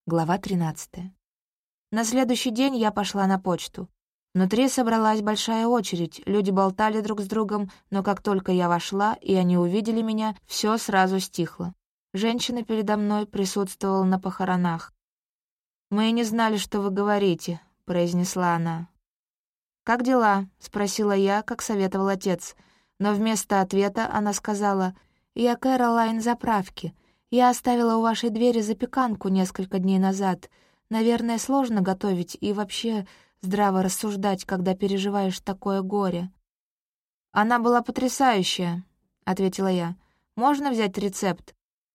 Глава 13. На следующий день я пошла на почту. Внутри собралась большая очередь, люди болтали друг с другом, но как только я вошла, и они увидели меня, все сразу стихло. Женщина передо мной присутствовала на похоронах. «Мы и не знали, что вы говорите», — произнесла она. «Как дела?» — спросила я, как советовал отец. Но вместо ответа она сказала: «Я Кэролайн заправки. Я оставила у вашей двери запеканку несколько дней назад. Наверное, сложно готовить и вообще здраво рассуждать, когда переживаешь такое горе». «Она была потрясающая», — ответила я. «Можно взять рецепт?»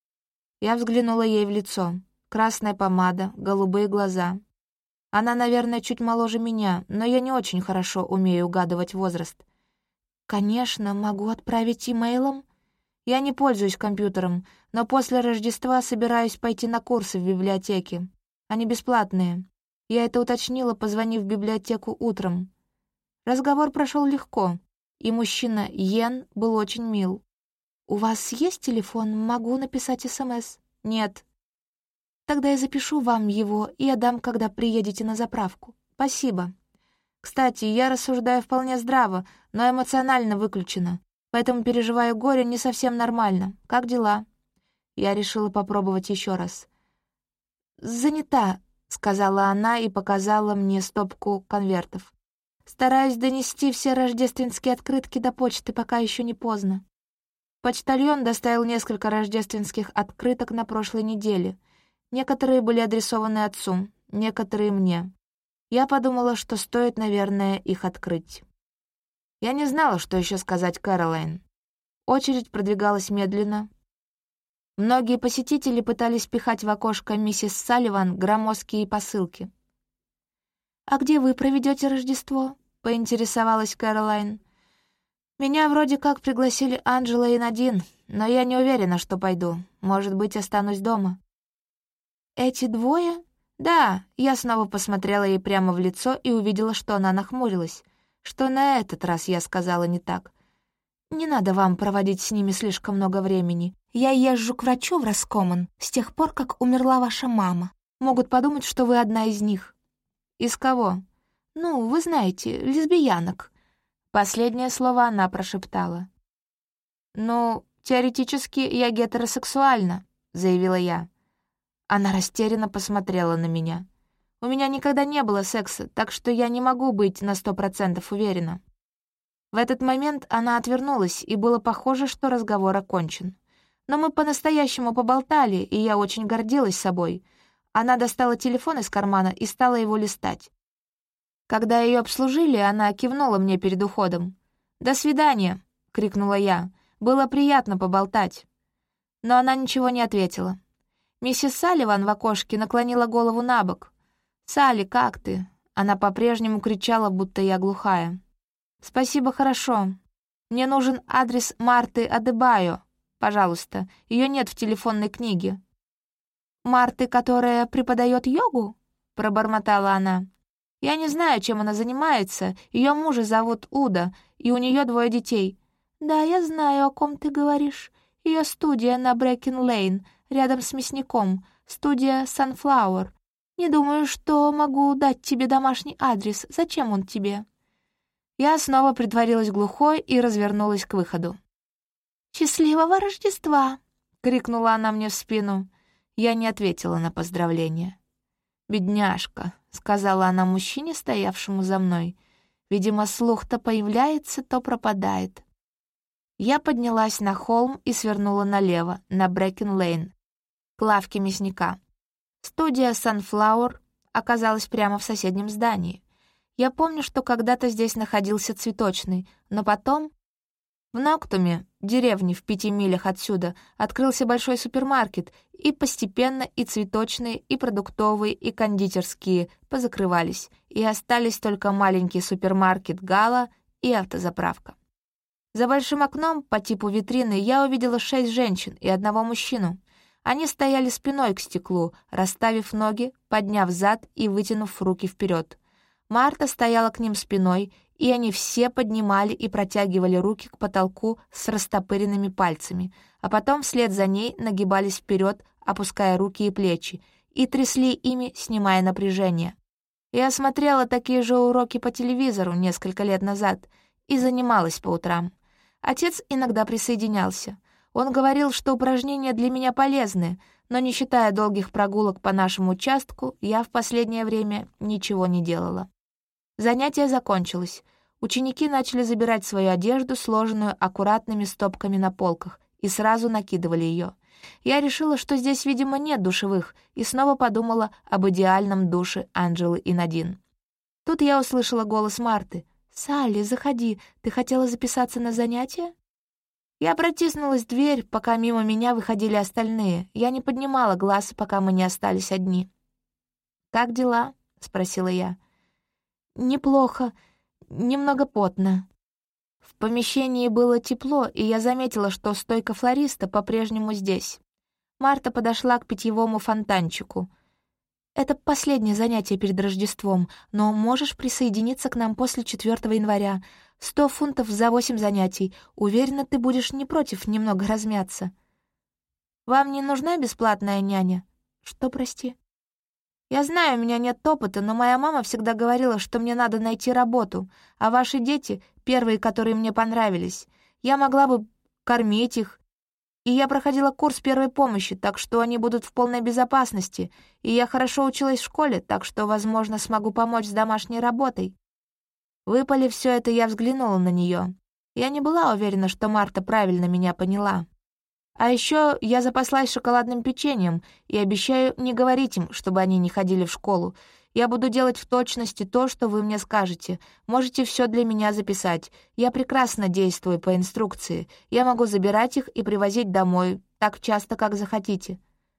Я взглянула ей в лицо. Красная помада, голубые глаза. Она, наверное, чуть моложе меня, но я не очень хорошо умею угадывать возраст. «Конечно, могу отправить имейлом». «Я не пользуюсь компьютером, но после Рождества собираюсь пойти на курсы в библиотеке. Они бесплатные. Я это уточнила, позвонив в библиотеку утром». Разговор прошел легко, и мужчина Йен был очень мил. «У вас есть телефон? Могу написать СМС?» «Нет». «Тогда я запишу вам его и отдам, когда приедете на заправку. Спасибо. Кстати, я рассуждаю вполне здраво, но эмоционально выключена, поэтому переживаю горе не совсем нормально. Как дела?» Я решила попробовать еще раз. «Занята», — сказала она и показала мне стопку конвертов. «Стараюсь донести все рождественские открытки до почты, пока еще не поздно». Почтальон доставил несколько рождественских открыток на прошлой неделе. Некоторые были адресованы отцу, некоторые мне. Я подумала, что стоит, наверное, их открыть. Я не знала, что еще сказать Кэролайн. Очередь продвигалась медленно. Многие посетители пытались пихать в окошко миссис Салливан громоздкие посылки. «А где вы проведете Рождество?» — поинтересовалась Кэролайн. «Меня вроде как пригласили Анджела и Надин, но я не уверена, что пойду. Может быть, останусь дома». «Эти двое?» «Да», — я снова посмотрела ей прямо в лицо и увидела, что она нахмурилась. Что на этот раз я сказала не так. «Не надо вам проводить с ними слишком много времени. Я езжу к врачу в Раскоман с тех пор, как умерла ваша мама. Могут подумать, что вы одна из них». «Из кого?» «Ну, вы знаете, лесбиянок». Последнее слово она прошептала. «Ну, теоретически я гетеросексуальна», — заявила я. Она растерянно посмотрела на меня. «У меня никогда не было секса, так что я не могу быть на 100% уверена». В этот момент она отвернулась, и было похоже, что разговор окончен. Но мы по-настоящему поболтали, и я очень гордилась собой. Она достала телефон из кармана и стала его листать. Когда ее обслужили, она кивнула мне перед уходом. «До свидания!» — крикнула я. «Было приятно поболтать». Но она ничего не ответила. Миссис Салливан в окошке наклонила голову на бок. «Салли, как ты?» Она по-прежнему кричала, будто я глухая. «Спасибо, хорошо. Мне нужен адрес Марты Адебайо. Пожалуйста, ее нет в телефонной книге». «Марты, которая преподает йогу?» — пробормотала она. «Я не знаю, чем она занимается. Ее мужа зовут Уда, и у нее 2 детей». «Да, я знаю, о ком ты говоришь. Ее студия на Брэкен-Лейн, рядом с мясником. Студия Sunflower. Не думаю, что могу дать тебе домашний адрес. Зачем он тебе?» Я снова притворилась глухой и развернулась к выходу. «Счастливого Рождества!» — крикнула она мне в спину. Я не ответила на поздравление. «Бедняжка», — сказала она мужчине, стоявшему за мной. «Видимо, слух то появляется, то пропадает». Я поднялась на холм и свернула налево, на Брэкен-Лейн, к лавке мясника. Студия Sunflower оказалась прямо в соседнем здании. Я помню, что когда-то здесь находился цветочный, но потом... В Ноктуме, деревне в 5 милях отсюда, открылся большой супермаркет, и постепенно и цветочные, и продуктовые, и кондитерские позакрывались, и остались только маленький супермаркет «Гала» и автозаправка. За большим окном по типу витрины я увидела 6 женщин и 1 мужчину. Они стояли спиной к стеклу, расставив ноги, подняв зад и вытянув руки вперед. Марта стояла к ним спиной, и они все поднимали и протягивали руки к потолку с растопыренными пальцами, а потом вслед за ней нагибались вперед, опуская руки и плечи, и трясли ими, снимая напряжение. Я смотрела такие же уроки по телевизору несколько лет назад и занималась по утрам. Отец иногда присоединялся. Он говорил, что упражнения для меня полезны, но не считая долгих прогулок по нашему участку, я в последнее время ничего не делала. Занятие закончилось. Ученики начали забирать свою одежду, сложенную аккуратными стопками на полках, и сразу накидывали ее. Я решила, что здесь, видимо, нет душевых, и снова подумала об идеальном душе Анжелы и Надин. Тут я услышала голос Марты. «Салли, заходи, ты хотела записаться на занятия?» Я протиснулась в дверь, пока мимо меня выходили остальные. Я не поднимала глаз, пока мы не остались одни. «Как дела?» — спросила я. «Неплохо, немного потно». В помещении было тепло, и я заметила, что стойка флориста по-прежнему здесь. Марта подошла к питьевому фонтанчику. «Это последнее занятие перед Рождеством, но можешь присоединиться к нам после 4 января. 100 фунтов за 8 занятий. Уверена, ты будешь не против немного размяться». «Вам не нужна бесплатная няня?» «Что, прости?» «Я знаю, у меня нет опыта, но моя мама всегда говорила, что мне надо найти работу, а ваши дети — первые, которые мне понравились. Я могла бы кормить их, и я проходила курс первой помощи, так что они будут в полной безопасности, и я хорошо училась в школе, так что, возможно, смогу помочь с домашней работой». Выпалив все это, я взглянула на нее. Я не была уверена, что Марта правильно меня поняла. А еще я запаслась шоколадным печеньем и обещаю не говорить им, чтобы они не ходили в школу. Я буду делать в точности то, что вы мне скажете. Можете все для меня записать. Я прекрасно действую по инструкции. Я могу забирать их и привозить домой так часто, как захотите».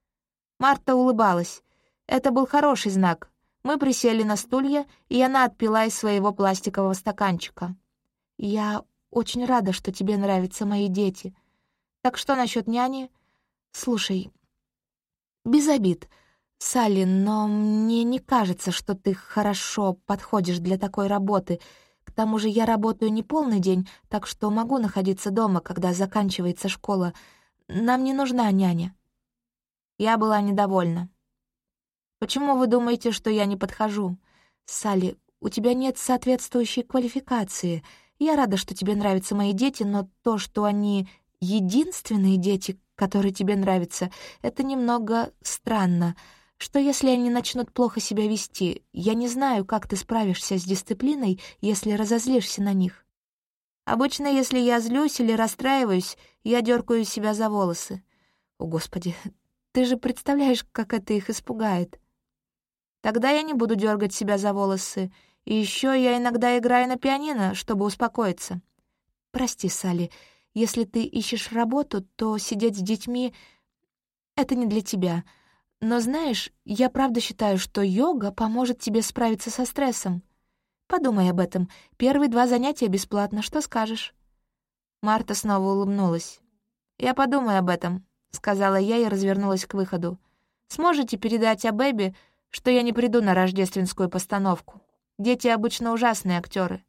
Марта улыбалась. Это был хороший знак. Мы присели на стулья, и она отпила из своего пластикового стаканчика. «Я очень рада, что тебе нравятся мои дети. Так что насчет няни? Слушай, без обид, Салли, но мне не кажется, что ты хорошо подходишь для такой работы. К тому же я работаю не полный день, так что могу находиться дома, когда заканчивается школа. Нам не нужна няня». Я была недовольна. «Почему вы думаете, что я не подхожу? Салли, у тебя нет соответствующей квалификации. Я рада, что тебе нравятся мои дети, но то, что они единственные дети, которые тебе нравятся, это немного странно. Что если они начнут плохо себя вести? Я не знаю, как ты справишься с дисциплиной, если разозлишься на них. Обычно, если я злюсь или расстраиваюсь, я дергаю себя за волосы. О, Господи, ты же представляешь, как это их испугает. Тогда я не буду дергать себя за волосы. И еще я иногда играю на пианино, чтобы успокоиться. Прости, Салли, если ты ищешь работу, то сидеть с детьми — это не для тебя. Но знаешь, я правда считаю, что йога поможет тебе справиться со стрессом. Подумай об этом. Первые 2 занятия бесплатно. Что скажешь?» Марта снова улыбнулась. «Я подумаю об этом», — сказала я и развернулась к выходу. «Сможете передать Абэби, что я не приду на рождественскую постановку? Дети обычно ужасные актеры».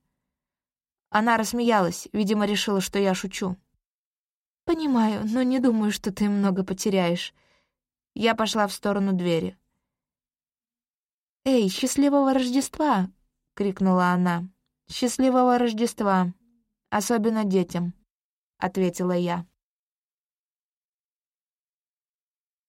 Она рассмеялась, видимо, решила, что я шучу. «Понимаю, но не думаю, что ты много потеряешь». Я пошла в сторону двери. «Эй, счастливого Рождества!» — крикнула она. «Счастливого Рождества! Особенно детям!» — ответила я.